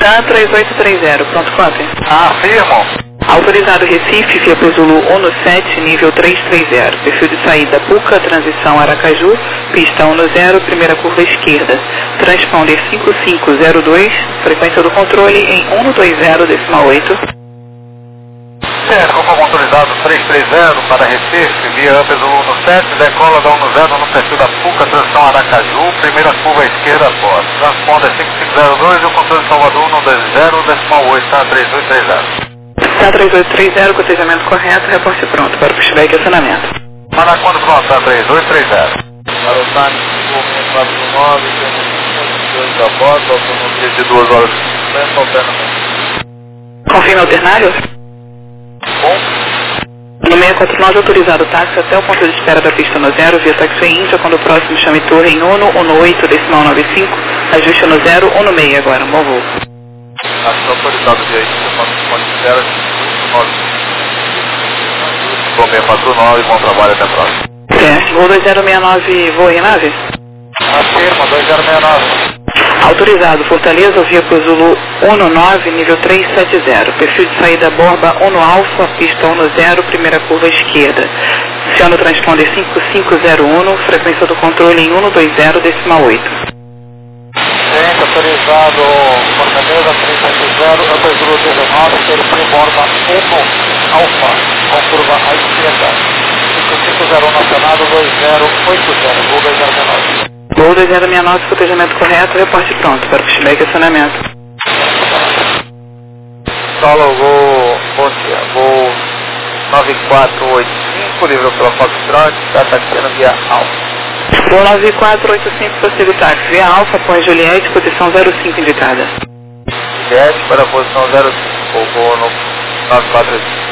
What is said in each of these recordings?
TAM 3830, pronto, copy. Afirmo. Autorizado Recife, via Zulu 17, nível 330. Perfil de saída Puca, transição Aracaju, pista 10, primeira curva esquerda. Transponder 5502, frequência do controle em 120,8. Certo, como autorizado 330 para Recife, via Zulu 17, decola da 10 no perfil da Puca, transição Aracaju, primeira curva esquerda após. Transponder 5502 e o controle de Salvador 120,8, tá 3830. Tá 3830, cotejamento correto, reporte pronto para o pushback e acionamento. Para quando pronto, tá 3830. Para o time 4649, temos 2 da bordo, autonomia de 2 horas de tempo, alternamente. Confirme alternário? Bom, No 649, autorizado táxi até o ponto de espera da pista 10, via taxi Índia, quando o próximo chame torre em 118, decimal 95, ajuste no 0, 16 agora, bom voo. acho autorizado de aí, quando pode espera de 649, bom trabalho, até a próxima. Certo, voo 2069, voa em nave? Afirma, 2069. Autorizado, Fortaleza, via Zulu 19, nível 370. Perfil de saída Borba 1 Alfa, pista 10, primeira curva esquerda. Aciona o transponder 5501, frequência do controle em 120, decimal 8. Gente, autorizado Fortaleza 370, Zulu 19, perfil Borba 1 Alfa, com curva à esquerda. 5501 nacionado 2080, voo 2069. Voo 2069, cotejamento correto, reporte pronto para o pushback e acionamento. Solo bom dia, voo 9485, livro pela Foxtrot, está taxiando via Alfa. Voo 9485, prossigo táxi, via Alfa, após Juliette, posição 05 indicada. Juliette para a posição 05, voo no 9485.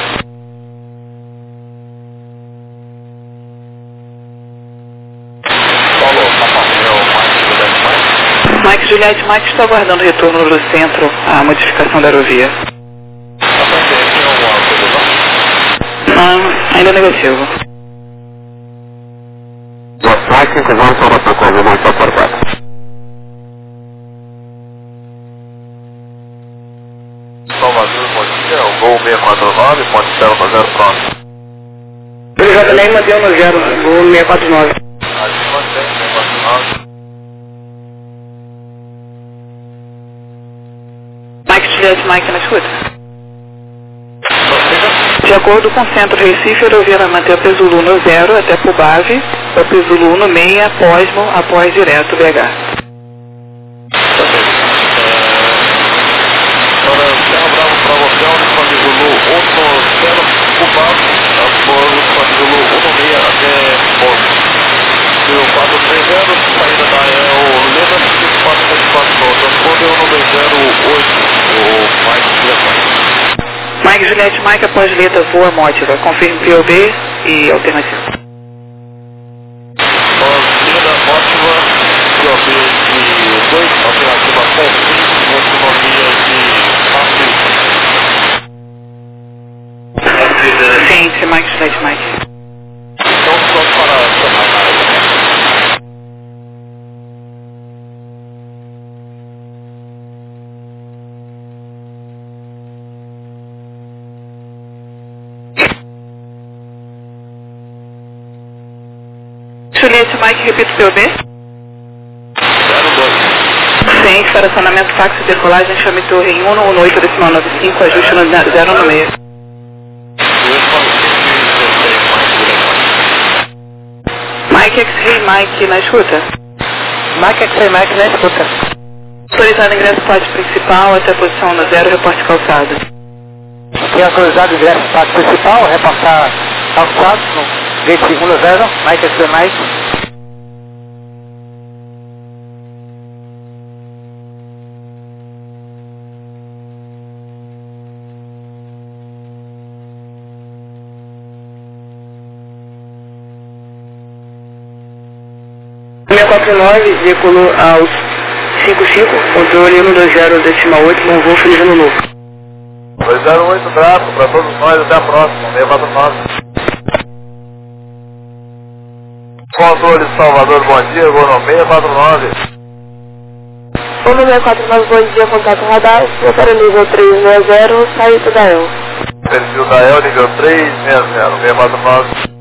Mike Juliette, Mike está aguardando o retorno do centro, a modificação da aerovia. Não, ainda negativo. Mike, vamos para o socorro, vamos para o quarto. Salvador, bom dia, o voo 649, ponte Estela para 0 pronto. Eu também mantém no 0, voo 649. Aqui mantém 649. Mike Juliette, Mike na escuta. De acordo com o centro Recife, a aerovia vai manter o Zulu no 0 até Pubave, o Zulu no 6, Posmo, após direto BH. Para Serra Bravo para você, Uniforme Zulu 1 Pubave, após Uniforme Zulu 16 até Posmo. 430, saída da EL Leda 5474, transponder 12008, o Mike Juliette. Mike Juliette, Mike após letra voa mótica, confirme POB e alternativa. Linda Mótiva, POB de 2, alternativa com fim, autonomia de Ciente, Mike Juliette, Mike. Então, pronto para acionar na área. Juliette, Mike, repito POB. 02. Ciente, para acionamento táxi e decolagem, chame torre em 118, decimal 95, ajuste no 0 no meio. Mike X-Ray, Mike na escuta. Mike, X-Ray, Mike na escuta. Autorizado ingresso pátio principal até a posição no 0, reporte calçado. Tem autorizado ingresso no pátio principal, repassar calçados no gate 10, Mike, X-Ray, Mike. O 649 decolou aos 55, controle 120, decimal 8, bom voo, feliz ano novo. 208 Draco, para todos nós, até a próxima, 649. Controle de Salvador, bom dia, vou no 649. 164, bom dia, contato radar, vou para o nível 360, saída da EL. Perfil da EL, nível 360, 649.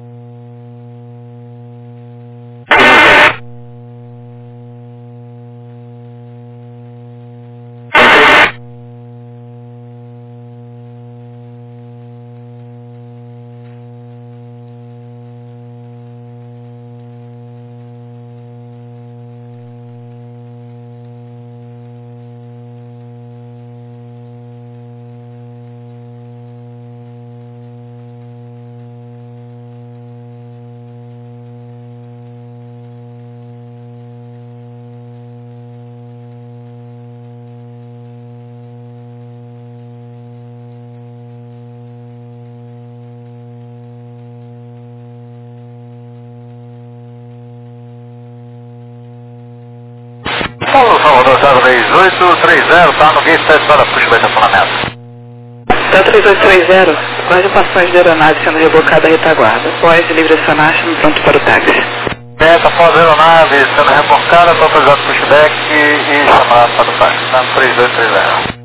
Paulo Salvador 03830, tá no guia, está para push by estacionamento. Tá 3830, quais ocupações de aeronave sendo rebocada à retaguarda? Pós livre acionagem, pronto para o táxi. Tá após a aeronave sendo rebocada, estou autorizado pushback e chamar para o táxi, tá no 3230.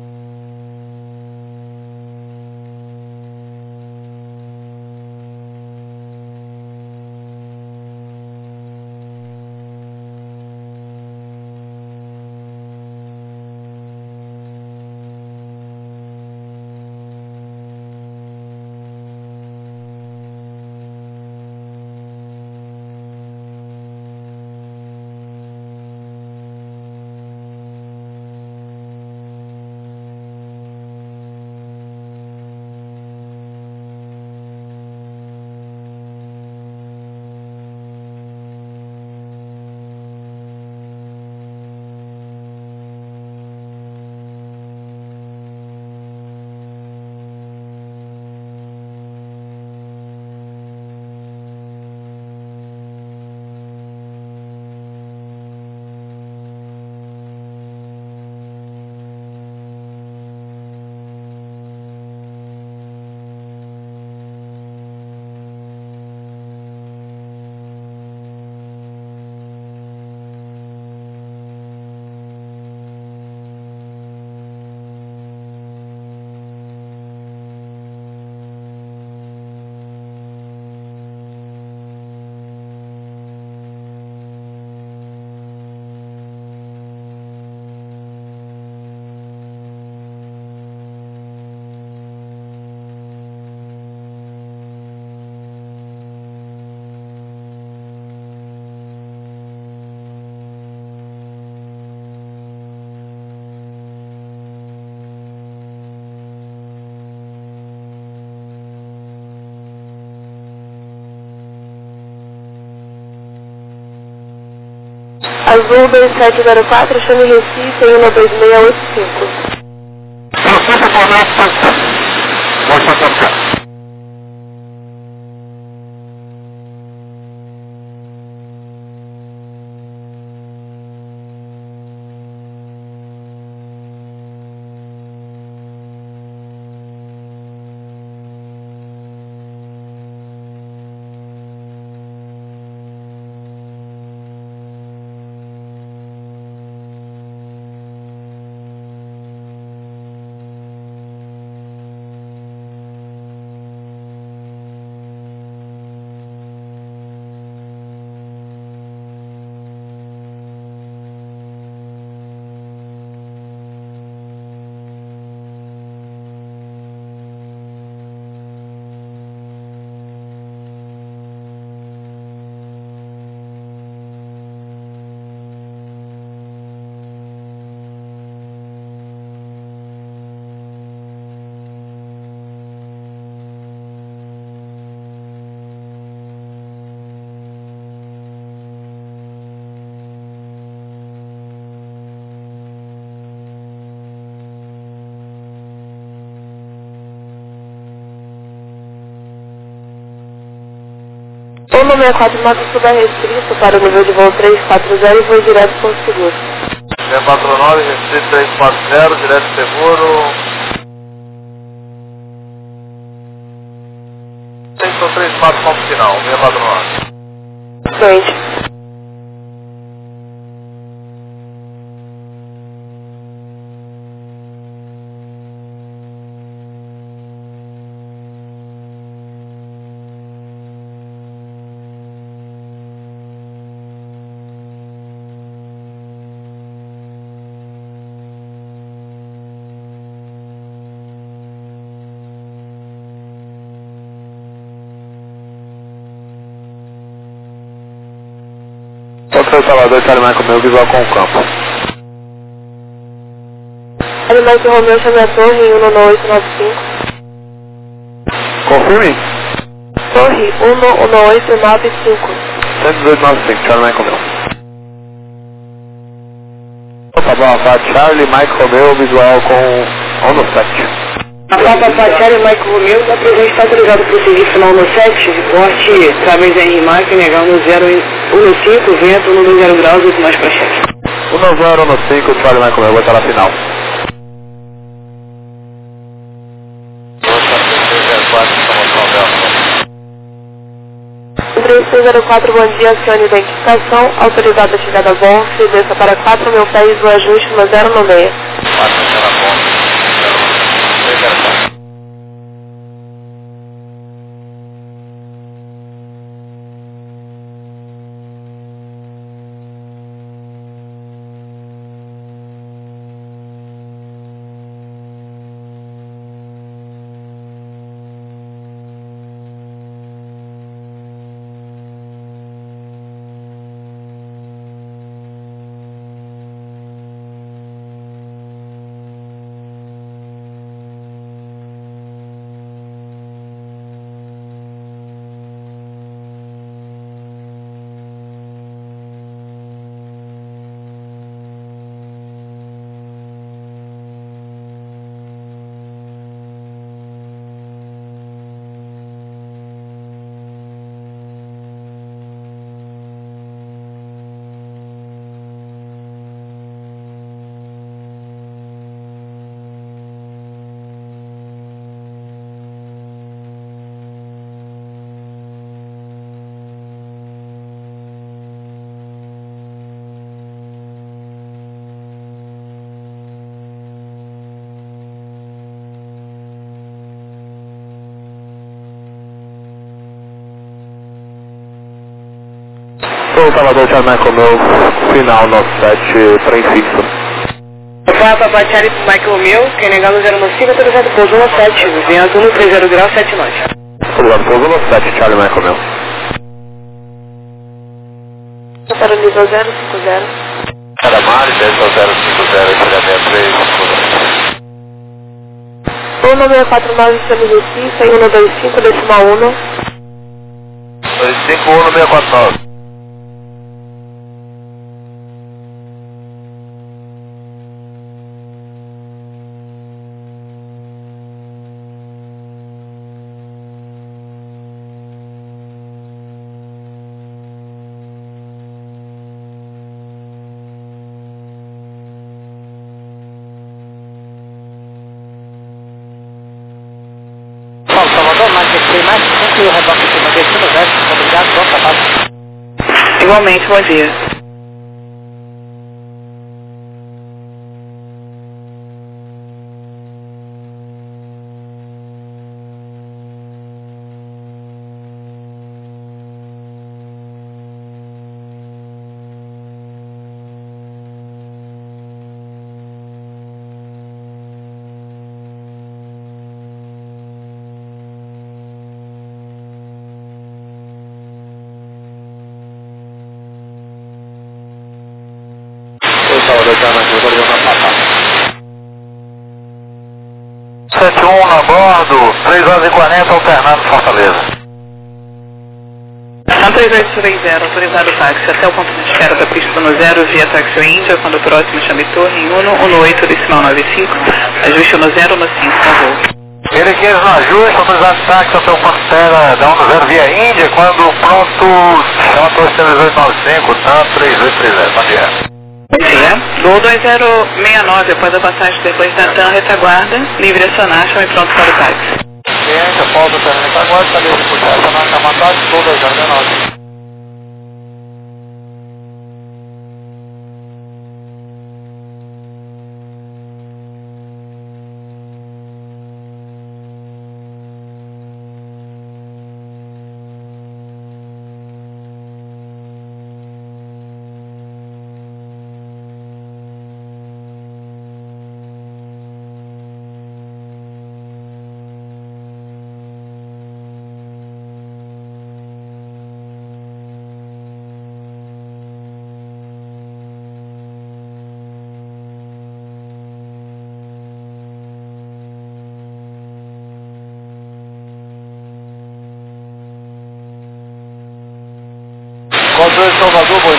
Azul 2704, chame Recife, 12685. O número 64, Mato Sul é restrito para o nível de voo 340 e voo direto com o seguro. 649, restrito 340, direto seguro. São 34 ponto final, 649. Frente. Sou Salvador, Charlie Michael meu, visual com o campo. Charlie Michael Romeo, chame a torre em 11895. Confirme. Torre 11895. 11895, Charlie Michael meu. Tá bom, tá, Charlie Michael Romeo, visual com ONU 7. Papa Charlie Michael Romeo, da presente está autorizado para o serviço final no 7, reporte através da RMAC, negar no 015, vento, no 0 graus, 8 nós para chefe. 19015, Charlie Michael meu, vou estar na final. 3604, bom dia, acione identificação, autorizada a chegada a bordo, desça para 4.000 pés, o ajuste no 096. 4 Sou Salvador, Charlie Michael meu, final no 7, trem fixo. Papa Charlie Michael Romeo, quem negar no 095, autorizado pouso no 7, vento no 30 graus, 7 nós. Obrigado, pouso no 7, Charlie Michael meu. Para o nível 050. Caramari, desce ao 050, chega 19649, chame Recife, em 125, decimal 1. 251-649. Salvador, mais concluiu o reboque de uma descida, obrigado, bom trabalho. Igualmente, bom dia. Sou Salvador, Charlie Michael, vou ligar na passada. 71 a bordo, 3 horas e 40, alternando Fortaleza. São 3830, autorizado o táxi até o ponto de espera da pista no 0 via táxi Índia, quando o próximo chame torre em 118 decimal 95, ajuste no 0 no 5, com voo. Ele quer no ajuste, autorizado táxi até o ponto de espera da 10 via Índia, quando pronto, chama torre 3895, tanto 3830, bom dia. Bom dia. Gol 2069, após a passagem depois da TAM retaguarda, livre acionar, chame pronto para o táxi. Ciência, pausa, TAM retaguarda, está livre por essa na camatada, estou 219.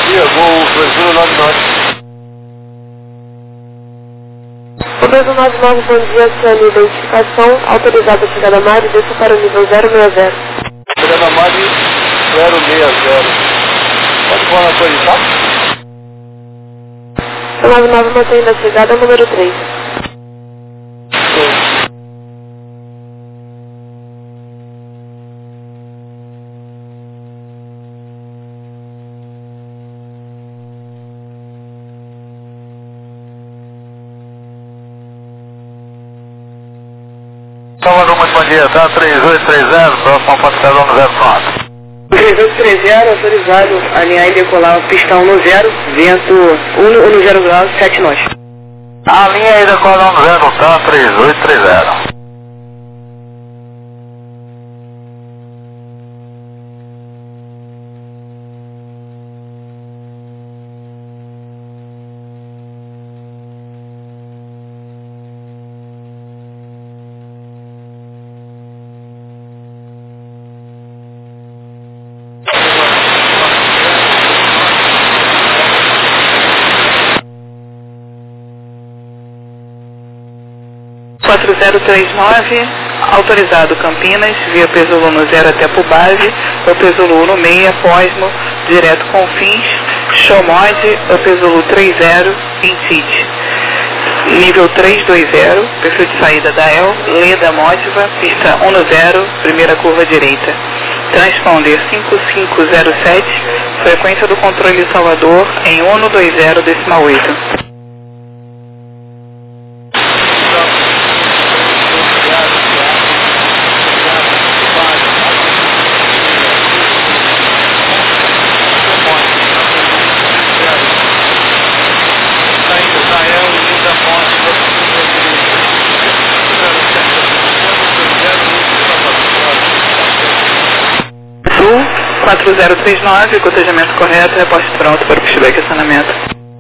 dia, Gol 2099. O 2099, bom dia, Ciane, identificação, autorizada a chegada a Mari, desça para o nível 060. Chegada a Mari 060. Pode falar na coisa, tá? O 99 mantém da chegada número 3. Salvador, muito bom dia, tá? 3830, próximo ao Patricador no 04. 3830, autorizado a alinhar e decolar pistão no 0, vento 1 no 0 graus, 7 nós. A linha aí da cola no 0, tá? 3830. Autorizado Campinas, via Pesolo no 0 até Pubase, o Pesolo no meia, Posmo, direto Confins, Showmod, o Pesolo 30, Intite. Nível 320, perfil de saída da EL, Leda Mótiva, pista 10, primeira curva direita. Transponder 5507, frequência do controle Salvador em 120,8. Sul 4039, cotejamento correto, reposte pronto para o pushback e acionamento.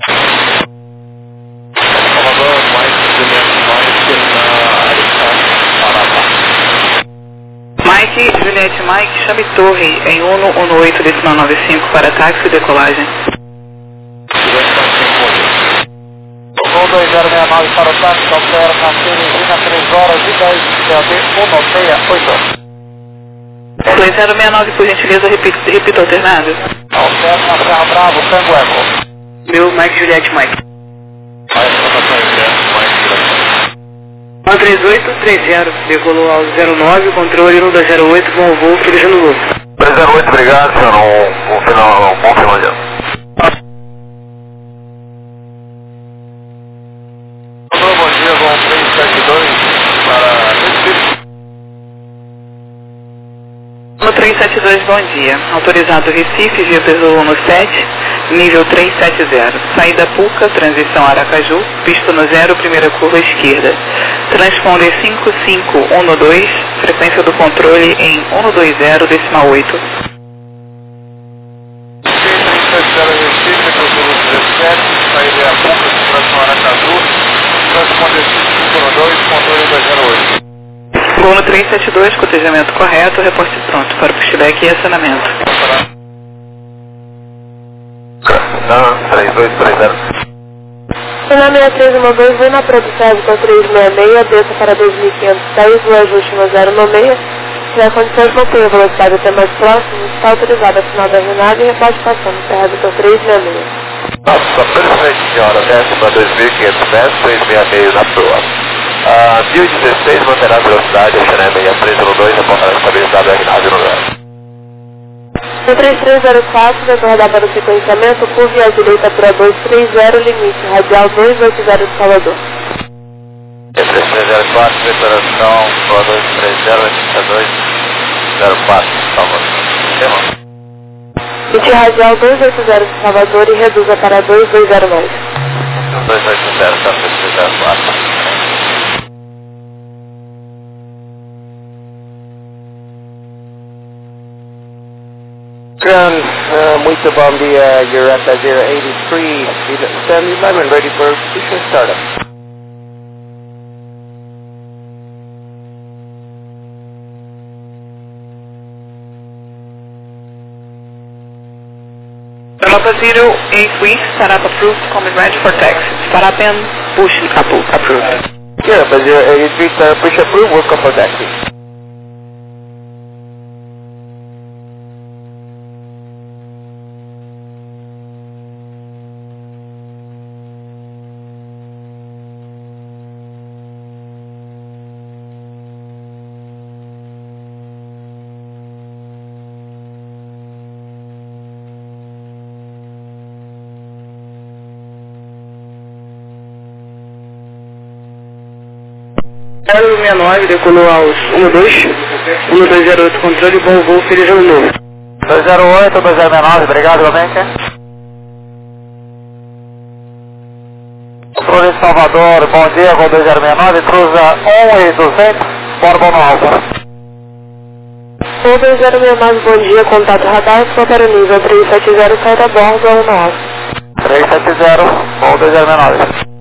Salvador, Mike, Juliette Mike, chame torre em 118,95 para táxi e decolagem. Gol 2069 para o táxi, altera na 3 horas e 10, CAD 168. 2069, por gentileza, repita alternado. Altera na Serra Bravo, Tango Eco. Meu Mike, Juliette Mike. 13830, decolou ao 09, controle 108, bom voo, feliz ano novo. 308, obrigado, senhor. Um bom final de ano. bom dia, Gol 372 para Recife. No 372, bom dia. Autorizado Recife, via Pesolo no 7, nível 370. Saída Puca, transição Aracaju, pista no 0, primeira curva esquerda. Transponder 5512, frequência do controle em 120,8. 370 Recife, Pesolo 17, saída a Puca, transição Aracaju, transponder 5512, controle 208. Gol no 372, cotejamento correto, reporte pronto para o pushback e acionamento. 3230. Final 6312, vem na produção com 366, desça para 2506, o ajuste no 0 no meio. Se tiver condições, mantenha a velocidade até mais próximo, está autorizado a final da jornada e reposte passando, Serra do 366. Nossa, perfeito, senhora. Desce para 2.500 metros, 366 na proa. 1016 manterá a velocidade, a Xené 6302, reportará estabilizado R9 no 0. No 3304, retornar para o sequenciamento, curva à direita para 230, limite radial 280 de Salvador. 3304, declaração para 230, 8204, Salvador. Limite radial 280 de Salvador e reduza para 2209. 280, 3304. Muito bom dia, Eureka 083, Stand 11, ready for mission startup. Europa 08 East, startup approved, common ready for taxi. Startup and push approved. Europa 08 East, push approved, will come for taxi. Zero 69 decolou aos 1208 controle, bom voo, feliz ano novo. 208, 209, obrigado, igualmente. Controle Salvador, bom dia, voo 2069, cruza 1200, Borba no Alfa. Voo 2069, bom dia, contato radar, para o nível 370, sai da borda 19. 370, voo 2069.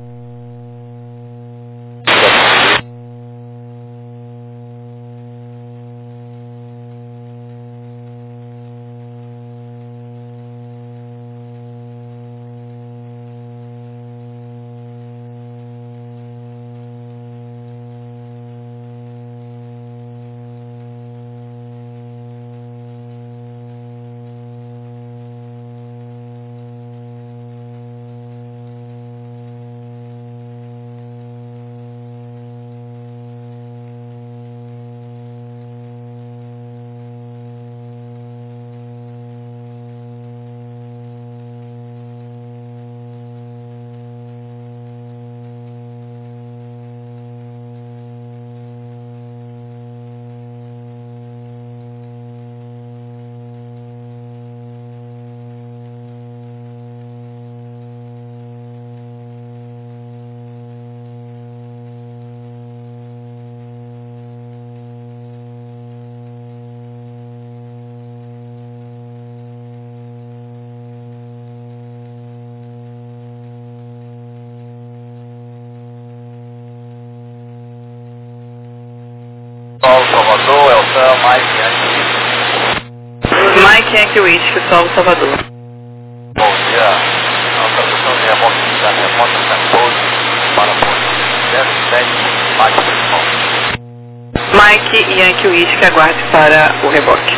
Salvador, Elton, Mike Yankee Whisky, Sol Salvador. Bom dia, nossa sessão de remota Santos para o 07, Mike Principal. Mike Yankee Whisky, aguarde para o reboque.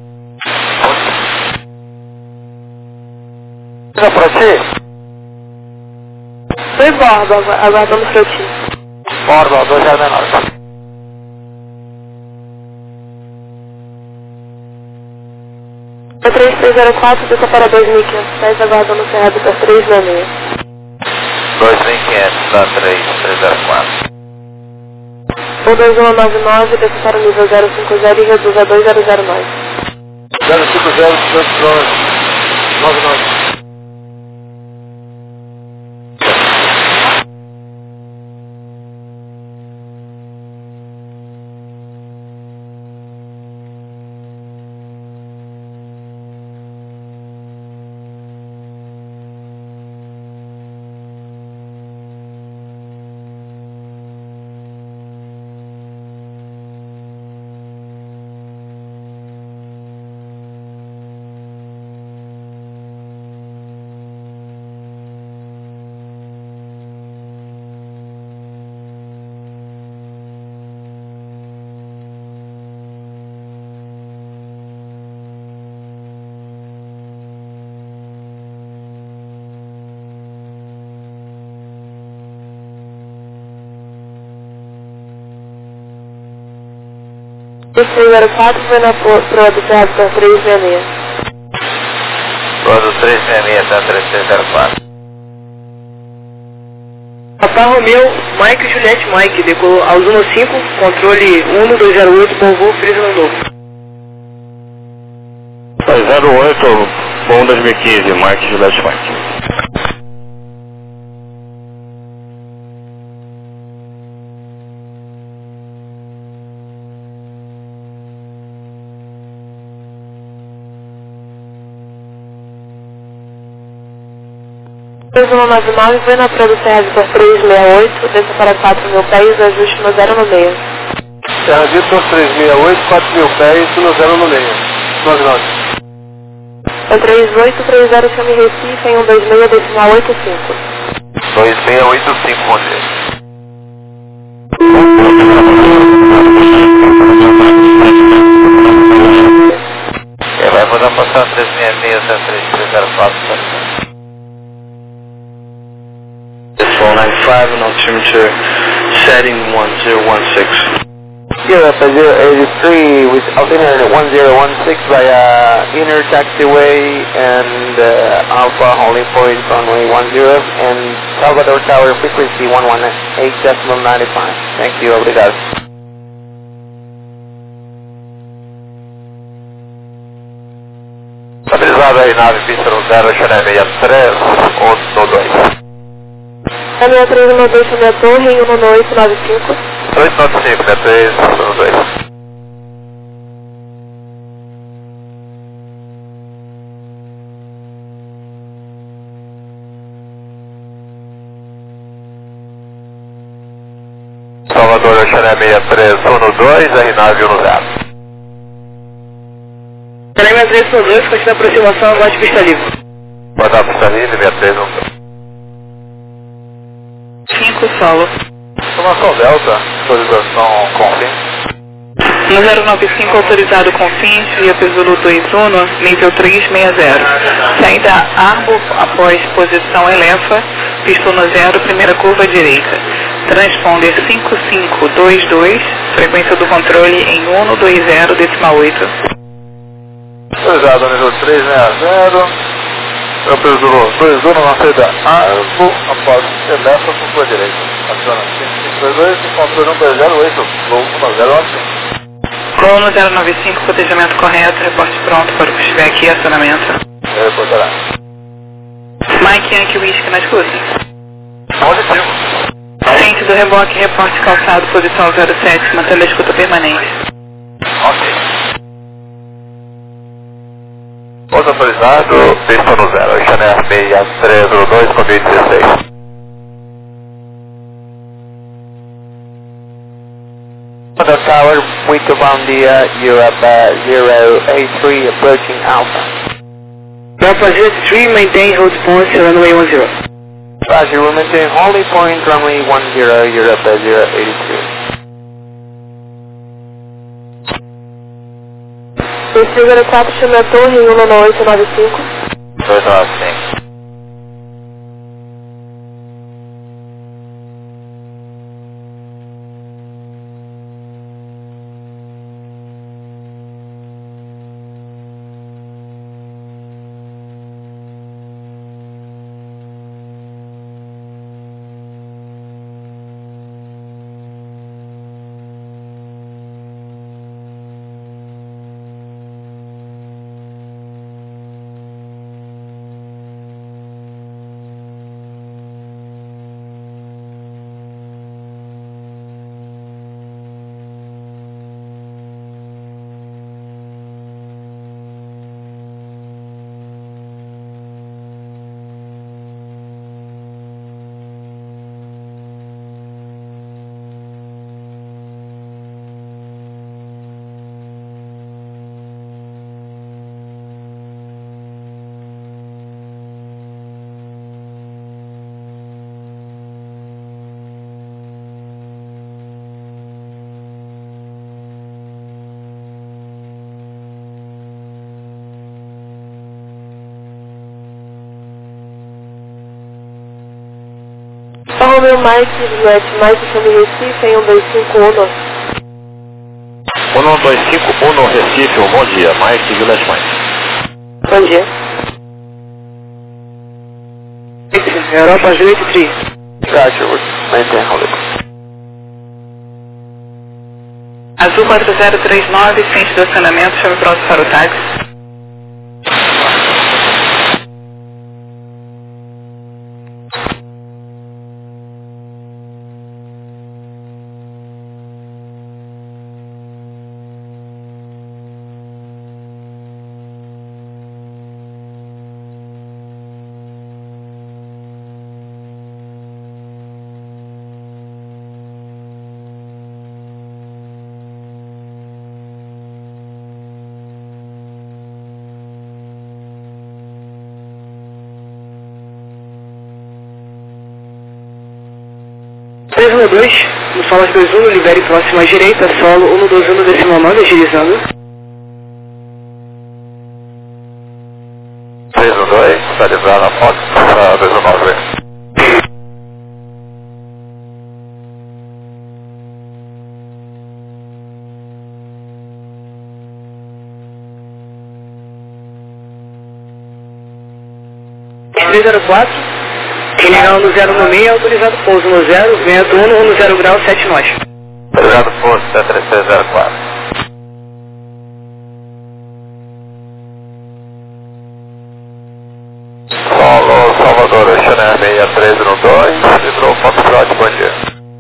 Para ti? Foi bordo, aguardamos para ti. Borba, 209. O 3304, desça para 2500 pés, aguardando cerrado para 366. 2500 para 3304. O 2199, desça para o nível 050 e reduz a 2009. 050, 99. O 304 foi na proa do cerrado para 366. Proa do 366 para 3304. Papa Romeu, Mike Juliette Mike, decolou aos 15, controle 1208, bom voo, feliz ano novo. 08, bom 2015, Mike Juliette Mike. O 2199 foi na proa do cerrado para 368, desça para 4.000 pés, ajuste no 0 no meio. Serra Vitor 368, 4.000 pés, no 0 no meio. 99. É 3830 chame Recife em 126,85. 2685, bom dia. Vai mandar passar 366-3304. This 495 and altimeter setting 1016. Europe 083 with altimeter 1016 via inner taxiway and Alpha holding point runway 10 and Salvador Tower frequency 118.95. Thank you, obrigado. Estabilizado aí, nave pista no 0, Xané 63, ou no 2. É 6312 chame a torre em 11895. 895, 63, no 2. Salvador, Xané 63, 1 no 2, R9 1 no 0. Xané 63 no 2, continua a aproximação, aguarde pista livre. Pode dar pista livre, 63 no 5 solo. Informação Delta, autorização Confins. No 095 autorizado com fins, via Pesulo 21, nível 360. Saída Arbo após posição Elefa, pista no 0, primeira curva direita. Transponder 5522, frequência do controle em 120,8. Autorizado nível 360. Eu Pesulo 21 na saída Arbo após Elefa, curva direita. Aciona 5522 e controle 120,8, voo 1015. Gol no 095, cotejamento correto, reporte pronto para o que estiver aqui, acionamento. Reportará. Mike Yankee Whisky nas rutas. Positivo. Frente do reboque, reporte calçado, posição 07, mantendo a escuta permanente. Ok. Pouso autorizado, pista no 0, Xané 6302, convite 16. The tower, Wiccabandia, Europe 083 approaching Alpha. Alpha 03, maintain hold point, runway 10. Roger, we'll maintain holding point, runway 10, Europe 083. Esse 04 chame a torre em 11895. 295. Romeo Mike Juliette Mike chame Recife em 125 1251 Recife, bom dia, Mike Juliette Mike. Bom dia. Europa 83. Roger, we'll maintain holding. Azul 4039, frente do acionamento, chame pronto para o táxi. 312, no solo 21, libere próximo à direita, solo 121 decimal 9, agilizando. 312, estabilizado a foto, 219. General no 0 no meio, autorizado pouso no 0, vento 1 no 0 grau, 7 nós. Autorizado pouso, 3304. Solo Salvador, Chanel 6312, livrou Foxtrot, bom dia.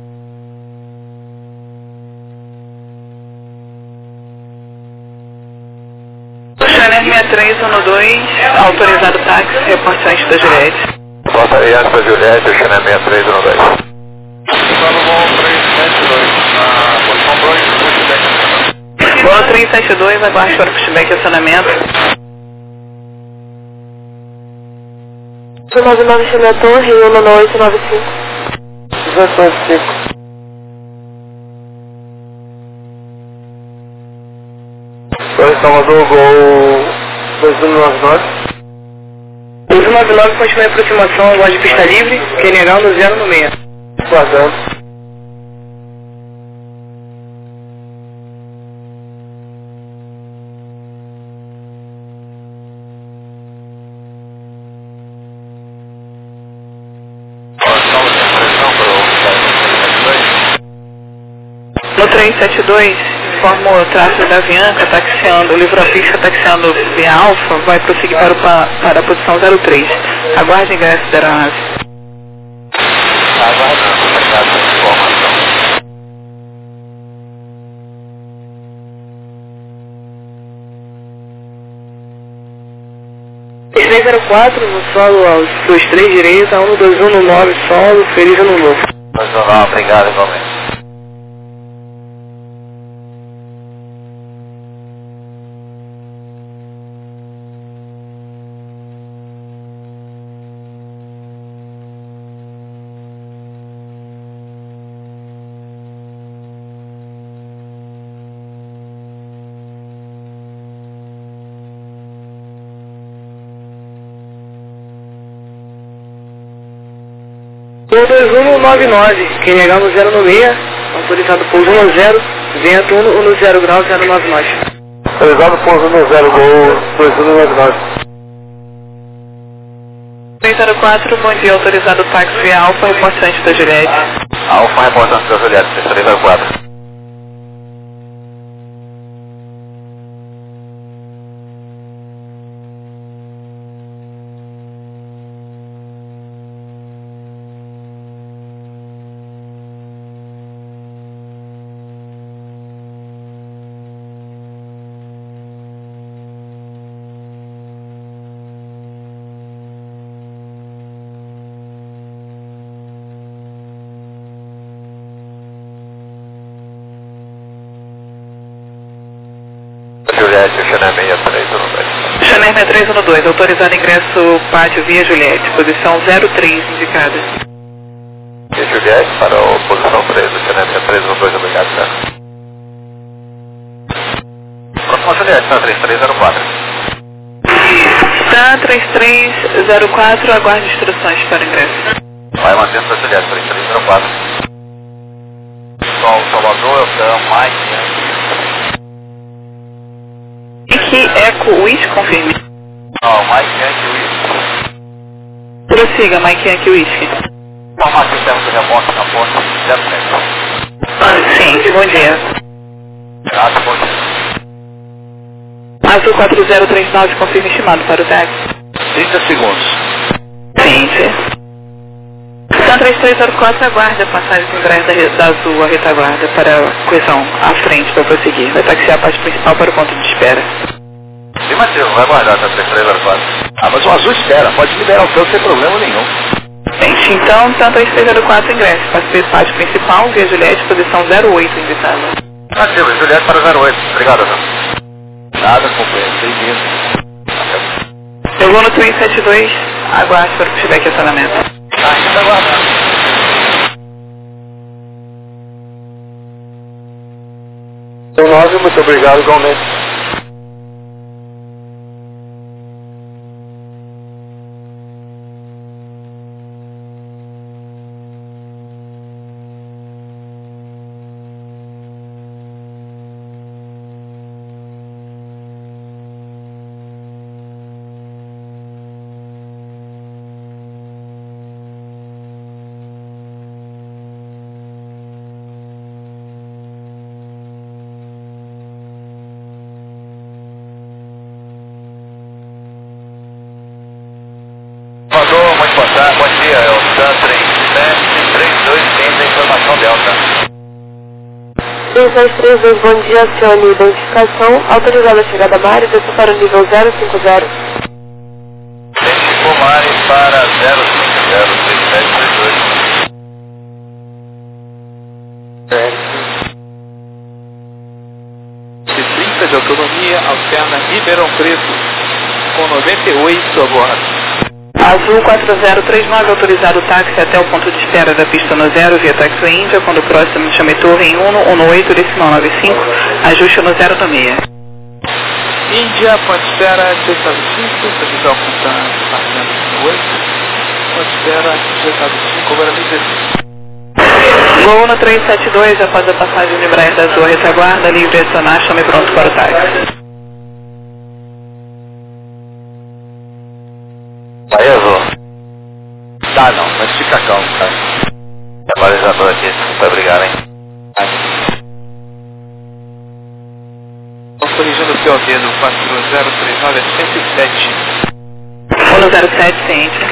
Chanel 6312, autorizado táxi, reporte antes da Juliette. Porta aí antes da Juliette, o Chanel 6312. Salomão 372, na posição 2, pushback. Bola 372, aguarde para o pushback e acionamento. 99 Chanel Torre, 19895. 295. Oi, Salvador, Gol 2199. 299 continua em aproximação, aguarde pista livre, General no 0 no meio. Guardando. No 372, informa o tráfego da Avianca, taxiando, livrou a pista, taxiando via Alfa, vai prosseguir para a posição 03. Aguarde ingresso da aeronave. Aguardando, obrigado pela informação. 304, no solo aos 23 direita, 121 no 9 solo, feliz ano novo. Nacional, obrigado igualmente. Gol 2199, General no 0 no meia, autorizado pouso 1 0, vento 1 no 0 grau, 09 nós. Autorizado pouso no 0, Gol 2199. 304, bom dia, autorizado táxi via Alfa, reporte antes da Juliette. Alfa, reportante da Juliette, 304. Juliette, Chanel 6312. Chanel 6312, autorizado ingresso pátio via Juliette, posição 03 indicada. E Juliette para a posição 3, o Chanel 6312, obrigado, cara. Próxima Juliette, na 3304. Tá, 3304, aguarde instruções para o ingresso. Vai mantendo a Juliette, 3304. Sol Salvador, Mike. Mike Eco Whisky, confirme. Não, Mike Yankee Whisky. Prossiga, Mike Yankee Whisky. Informação em termos de remoto na ponte 07. Sim, bom dia. Graças, bom dia. Azul 4039, confirme estimado para o táxi. 30 segundos. Sim, sim. São 3304, aguarde a passagem do ingresso da Azul à retaguarda para a correção à frente para prosseguir. Vai taxiar a parte principal para o ponto de espera. Afirmativo, vai guardar até 3304. Ah, mas o azul espera, pode liberar o seu sem problema nenhum. Gente, então, São 3304, ingresso. Parte principal, via Juliette, posição 08 indicada. Afirmativo, Juliette para 08. Obrigado, Azul. Nada, companheiro, bem-vindo. Pegou no 372, aguarde para o feedback e acionamento. Ainda aguardando. Então, 9, muito obrigado, igualmente. Salvador, muito boa tarde, bom dia, é o SAN 373215, informação Delta. 3632, bom dia, acione identificação, autorizada a chegada à área, desça para o nível 050. Identificou Mari para 0503732. De 30 de autonomia, alterna Ribeirão Preto, com 98 agora. Azul 4039, autorizado o táxi até o ponto de espera da pista no 0 via Táxi Índia, quando próximo chame torre em 118 decimal 95, ajuste no 0 no meia. Índia, ponto de espera 695, precisão apontar departamento 8, ponto de espera 695, agora me dizer. Gol no 372, após a passagem de Embraer da sua retaguarda, livre acionar, chame pronto para o táxi. Aí, Azul. Tá, não, mas fica calmo, tá? Balizador aqui, muito obrigado, hein? Estou corrigindo o POD no 4039 107. Gol no 07, ciente.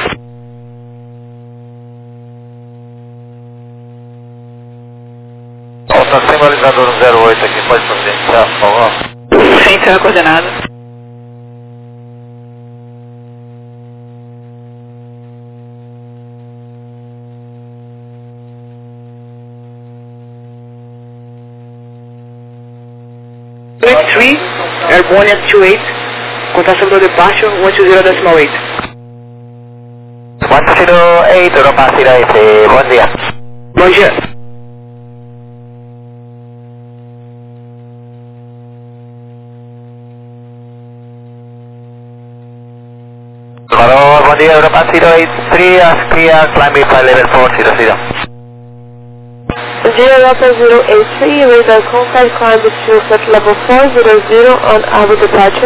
Ó, tá sem balizador no 08 aqui, pode providenciar, por favor? Sem ser a coordenada. Airborne at 28, contação do departure 180.8. 108, Europa 08, bom dia. Bom dia. Salvador, bom dia, Europa 083, clear, climb by level 400. Bom dia, Europa 083, radar contact, climb to set level 400 on our departure.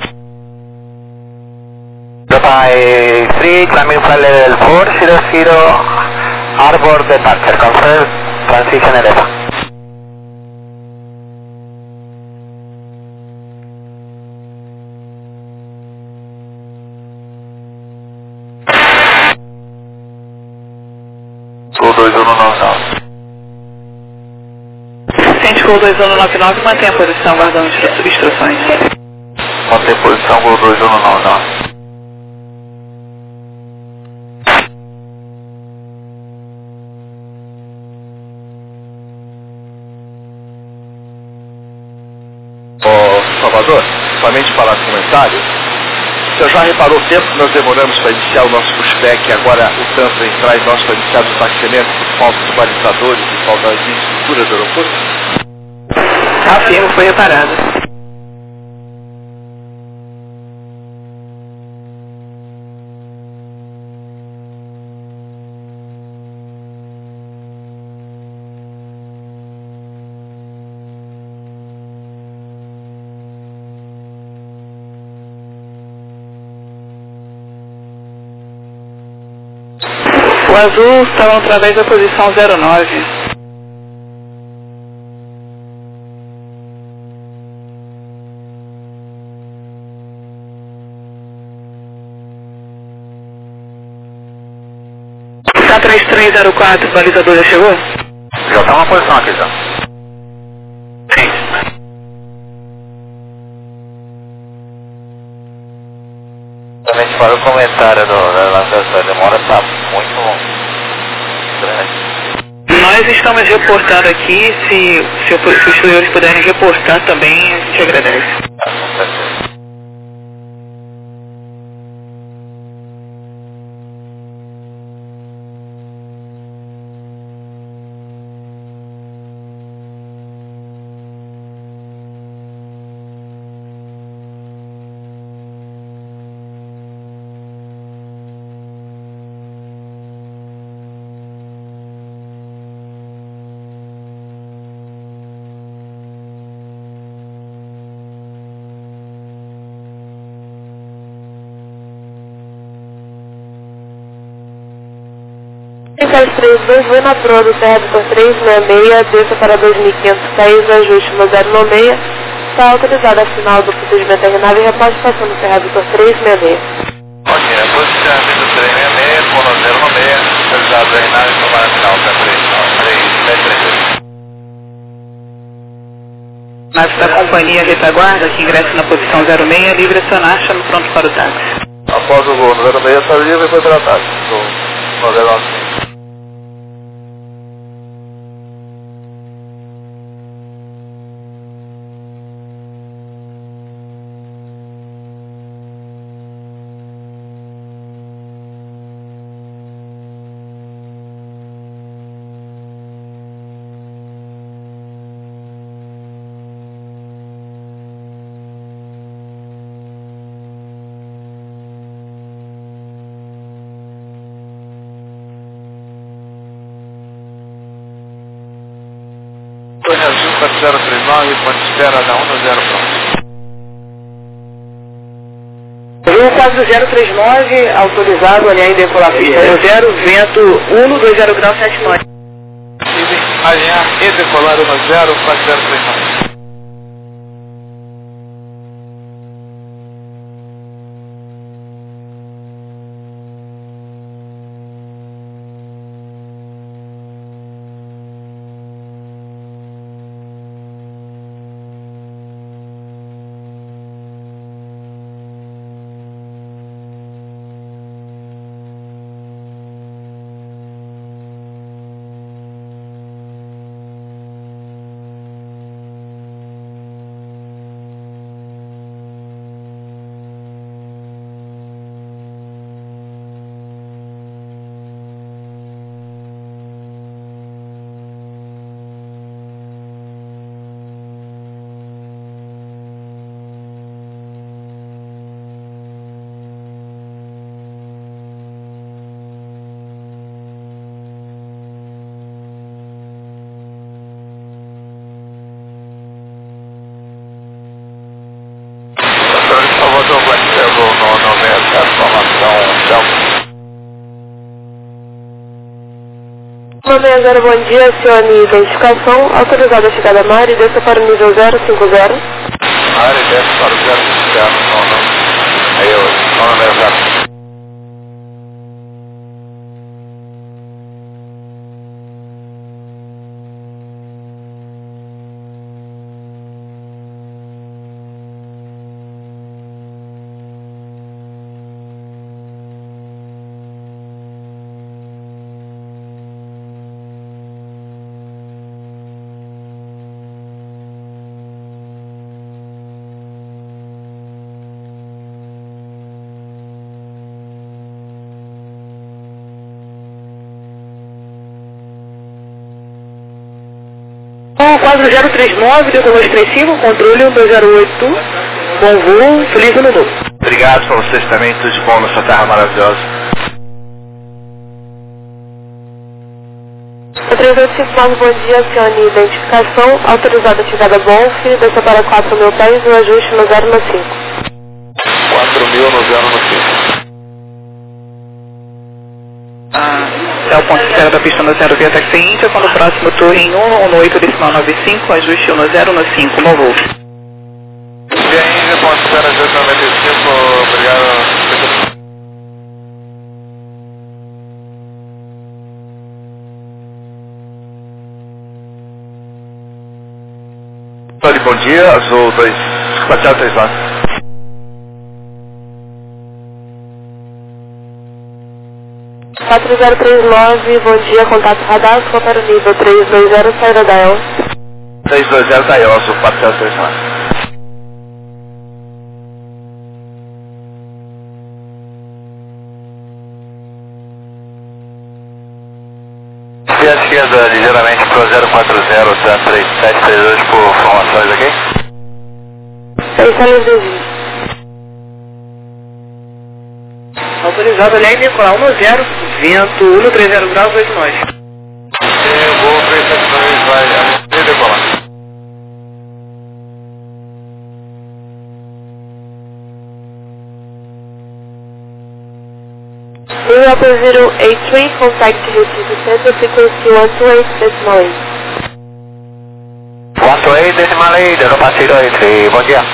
Europa 3, climbing by level 400, Arbor departure, confirm, transition 11. Gol 2199. Ciente Gol 2199, mantém a posição, guardando instruções. Mantém posição, Gol 2199. Salvador, somente para comentário, você já reparou o tempo que nós demoramos para iniciar o nosso pushback, agora o tanto entrar em nós para iniciar o taxamento por falta de balizadores e falta de estrutura do aeroporto? Afirmo, foi reparado. O azul está através da posição 09. Está 3304, o balizador já chegou? Já está uma posição aqui já. Somente para o comentário da lançação, a demora está muito grande. Nós estamos reportando aqui, se os senhores puderem reportar também, a gente agradece. Com certeza. 732, vou na proa do Serra Vitor 366, desça para 2.500 pés, ajuste no 096, está autorizada a final do procedimento terminado e repasse passando Serra Vitor 366. Ok, posicionamento 366, polo 096, autorizado a renagem, tomada final para 3732. Nave da companhia retaguarda, que ingressa na posição 06, livre acionar, chame pronto para o táxi. Após o voo no 06, está livre e foi para a táxi. No 09. Torre Azul 4039, ponte espera da 10 pronto. Rio 4039, autorizado, alinhar e decolar a pista no 0, vento 120 grau 79. Alinhar e decolar 10, 4039. Uma 60, bom dia, acione identificação, autorizada a chegada a Mari, desça para o nível 050. Mari, desce para o 050, aí eu, não é exato. Bom, 4039, decolou 35, controle 1208, bom voo, feliz ano novo. Obrigado para vocês também, tudo de bom nessa terra maravilhosa. 3859, bom dia, acione identificação, autorizada a chegada a Bonf, desça para 4.000 pés, o ajuste no 095. 4.000 no 095. É o ponto de espera da pista no 0 via taxi Índia, quando o próximo tour em 118,95, ajuste no 015, bom voo. E ainda ponto de espera 295, obrigado. Olha, bom dia, Azul 2439. 4039, bom dia, contato radar, para o nível 320, saída da El. 320 da El, Azul 4039. E a esquerda ligeiramente para o 040, 3732 por formações, ok? Está livre. Autorizado, alinhar e decolar 10, vento 130 graus 8 nós. E voo 372 vai e decolar. E 2083, contact Recife Center, frequency 128.8. 128.8, aeropassy 83, bom dia.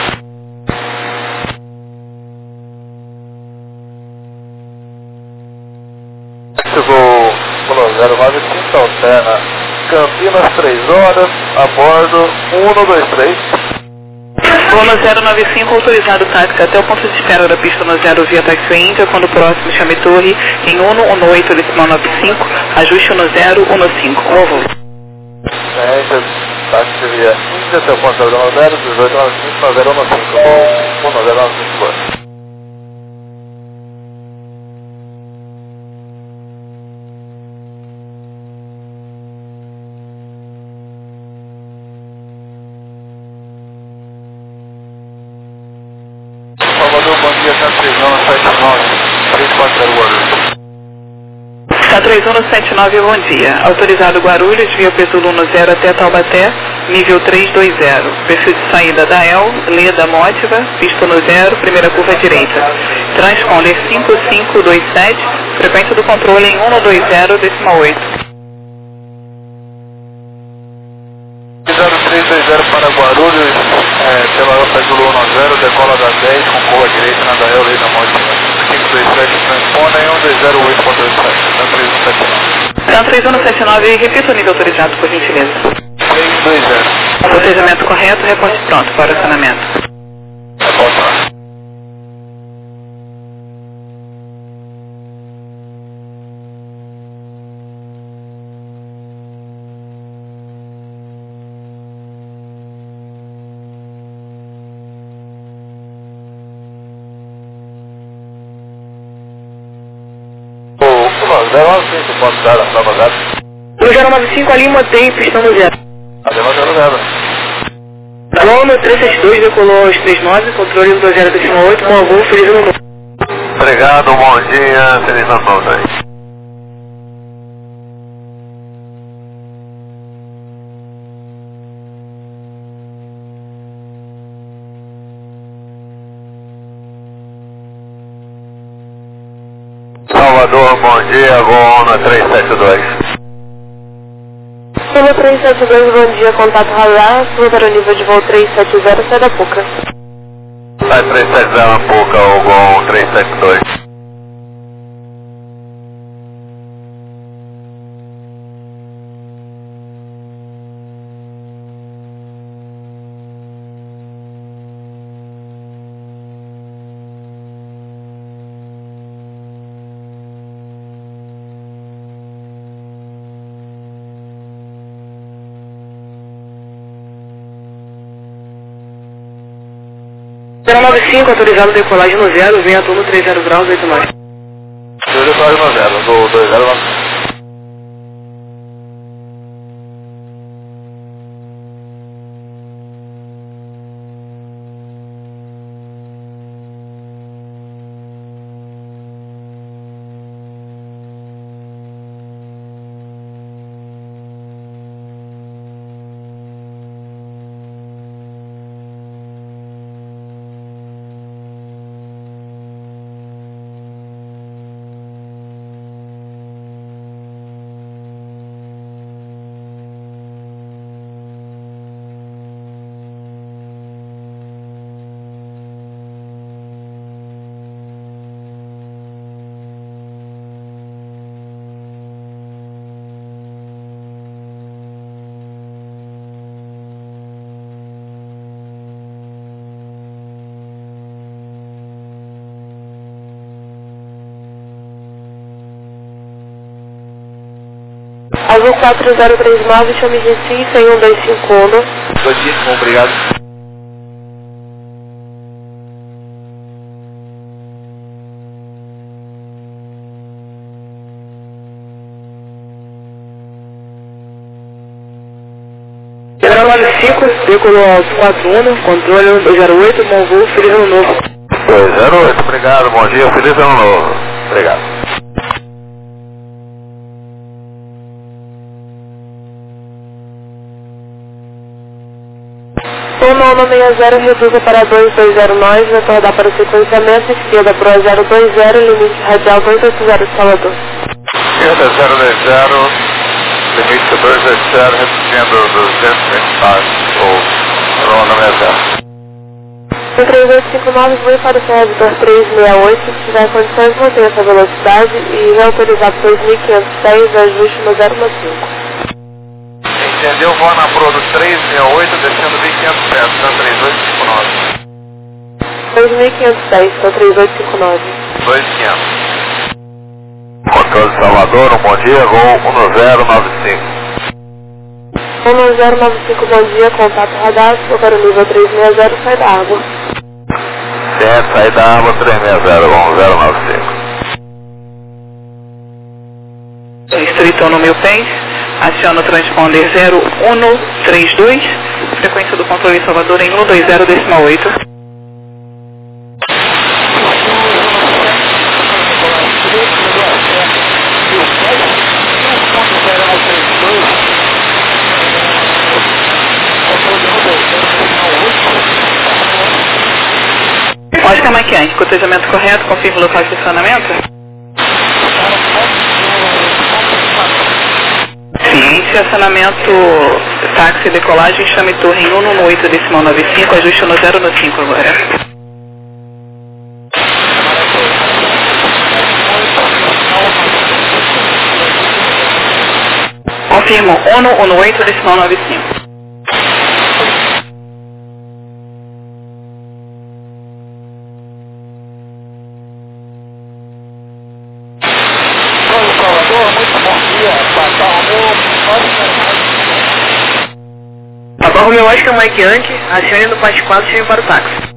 Chegou 095, alterna Campinas 3 horas, a bordo 123. Voo no 095, autorizado o táxi até o ponto de espera da pista no 0 via taxi Índia, quando próximo chame torre em 118, decimal 95, ajuste no 015, ovo. Índia, táxi via Índia até o ponto 090, 1895, 015, 1095. Está 3179, bom dia. Autorizado Guarulhos, via Pesulo no 0 até Taubaté, nível 320. Perfil de saída da El, Leda Mótiva, pista no 0, primeira curva direita. Transponder 5527, frequência do controle em 120, decimal 8. 0320 para Guarulhos, pela Pesulo 10, decola da 10, com curva direita na Dael, Leda Mótiva. 527, transpondem 1208.27, Então 3179, repita o nível autorizado, por gentileza. 320. Protejamento correto, reporte pronto para o acionamento. Reporta. O 095, ponto 0, nova 0. No 095, ali mantém pistão no 0. Adema 00. Voo no 372, decolou aos 39, controle no 20.8, com voo, feliz ano novo. Obrigado, bom dia, feliz ano novo aí. Salvador, bom dia, voo na 372. Pelo 372, bom dia, contato radar, sua para o nível de voo 370, sai da PUCA. Sai 370 Puca, o voo 372. Zero 95, autorizado decolagem no 0, vento no 30 graus, 8 mais. Decolagem no 0, do 20 Azul 4039, chame Recife, em 1251. Bom dia, obrigado. Zero 95, decolou aos 41, controle 208, bom voo, feliz ano novo. 208, obrigado, bom dia, feliz ano novo. Obrigado. 1160 reduza para 2209, vai acordar para o sequenciamento, esquerda para 020, limite radial 280 de Salvador. Esquerda 020, limite 280, repetindo 225, ou 1160. O 3859 voe para o servidor 368, se tiver condições, mantenha essa velocidade e reautorizar para 2510, ajuste no 015. Entendeu? Vou na Pro do 368, descendo 1500 metros, na 3859. 2510, para 3859. 2500. Motor de Salvador, um bom dia, voo 1095. 1095, bom dia, contato radar, vou para o nível 360, sai da água. Certo, sai da água 360, 1095. Distrito no 1000 pés, aciona o transponder 0132, frequência do controle Salvador em 120,8. Oscar Maquiante, cotejamento correto, confirma o local de estacionamento? Sim, estacionamento, táxi, decolagem, chame torre em 118,95, ajuste no 015 agora. Confirmo, 118,95. Abarro meu Oscar Mike Yankee, acione no PAT 4 e chame para o táxi.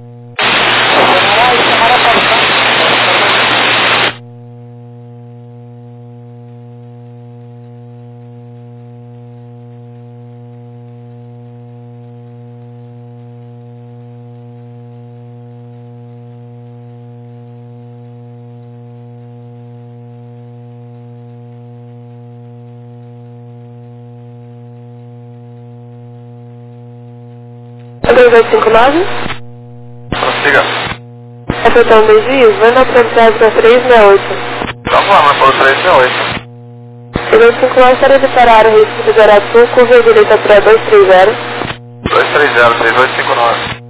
É 2259? Prossiga. Apertão desvio, vai na propriedade da 368. Então vamos para o 368. 2259 estará de parar o risco de Garatu, curva à direita para 230. 230, 3859.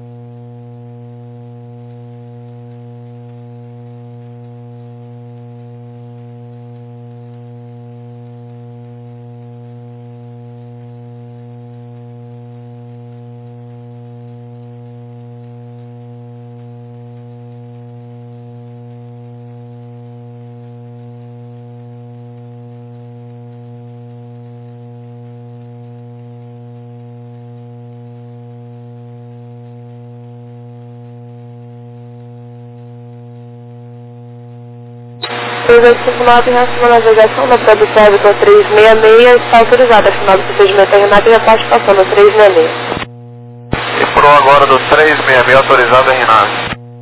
O 2259 em relação à navegação na Praia do Servidor 366 está autorizada, afinal do procedimento terminado e a participação no 366. E Pro agora do 366 autorizado em RINAS.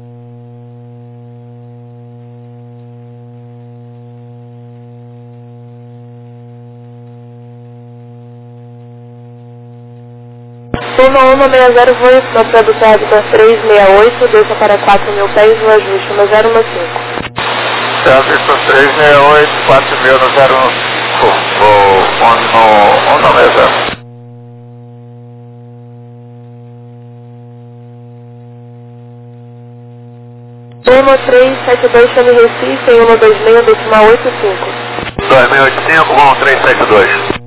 Turma 160 voe na Praia do Servidor 368, desça para 4.000 pés no ajuste no 015. Certo, 368, 4.000 no 090. Turma 372, chame Recife em 126,85. 2085, vão 372.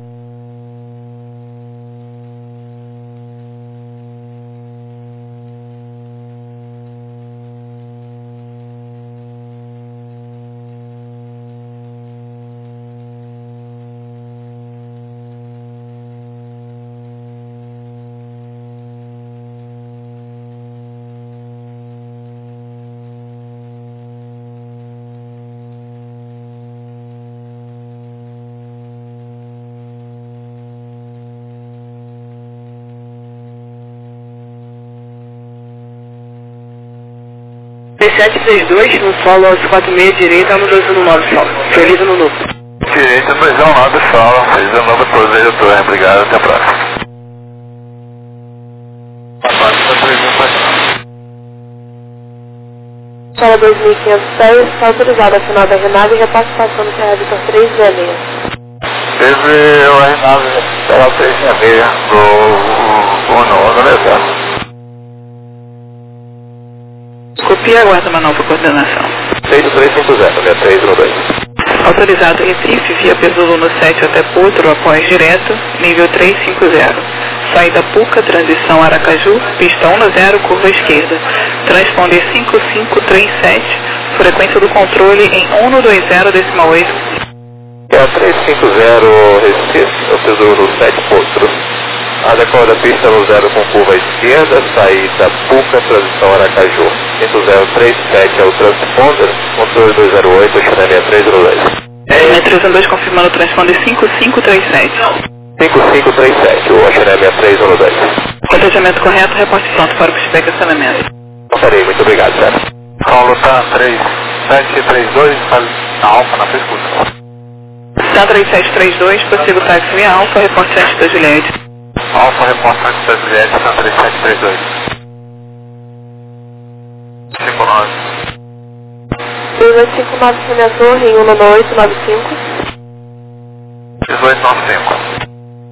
P732, no solo aos 46 direita, no 219 solo. Feliz ano novo. Direita, 219 solo. Feliz ano novo a todos aí, doutor. Obrigado, até a próxima. 2500 pés, está autorizado a final da Renave e repasse-passão no Serra Vitor 366. Teve o Renave Serra 366 do Ono Mesero. Copia e aguarda uma nova coordenação. 6350, 6312. Autorizado Recife, via Pesuluno 7 até Potro, após direto, nível 350. Saída Puca, transição Aracaju, pista 10, curva esquerda. Transponder 5537, frequência do controle em 120,8. É 350 Recife, Pesuluno 7 Potro. Adequada da pista no 0 com curva esquerda, saída Puca, transição Aracaju. 5037 é o transponder, controle 208, chave 6302. Chave 312 confirmando o transponder 5537. 5537, o chave 6302. Cotejamento correto, reporte pronto para o feedback e acionamento. Farei, muito obrigado, senhor. Paulo tá 3732, na Alfa, na escuta. Tá 3732, prossiga o táxi via Alfa, reporte 7 da Juliette. Alfa, reporte da Juliette, tá 3732. 59. 259 Sônia Torre em 19895. 1895.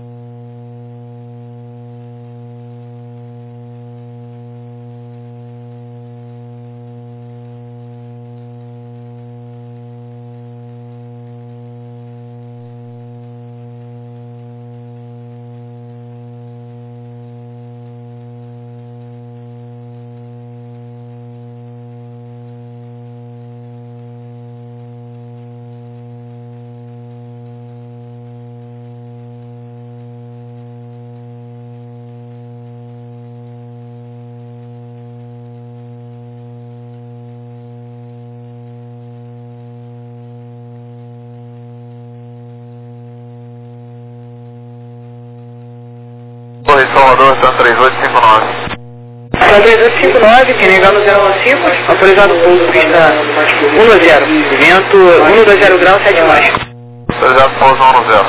Oi, Salvador, tá 3859. Tá 3859, quem negar no 015, autorizado pouso, pista 10, vento 120 graus, 7 mais. Autorizado pouso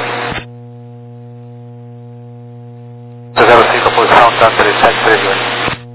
10. 05, a posição tá 3732.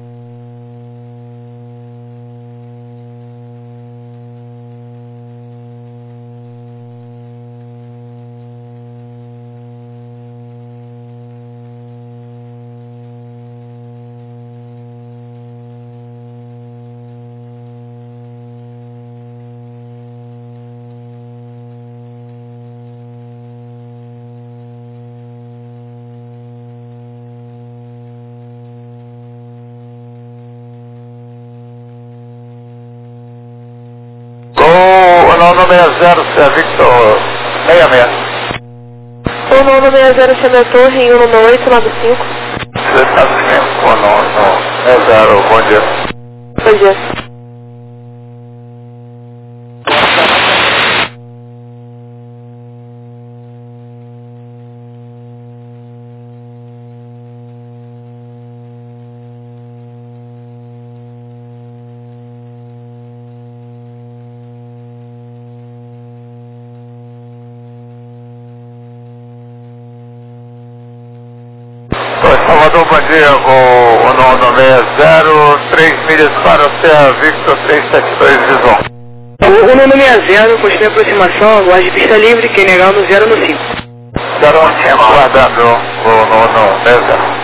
O 960, Victor 66. O 960 Sônia Torre em 19895. Você está seguindo com o 90, bom dia. Bom dia. Salvador, bom dia, o 960, 3 milhas para o Serra Victor 372 Visão. O 960, continue a aproximação, aguarde pista livre, quem negar no 0 no 5. 015, aguardando o 960.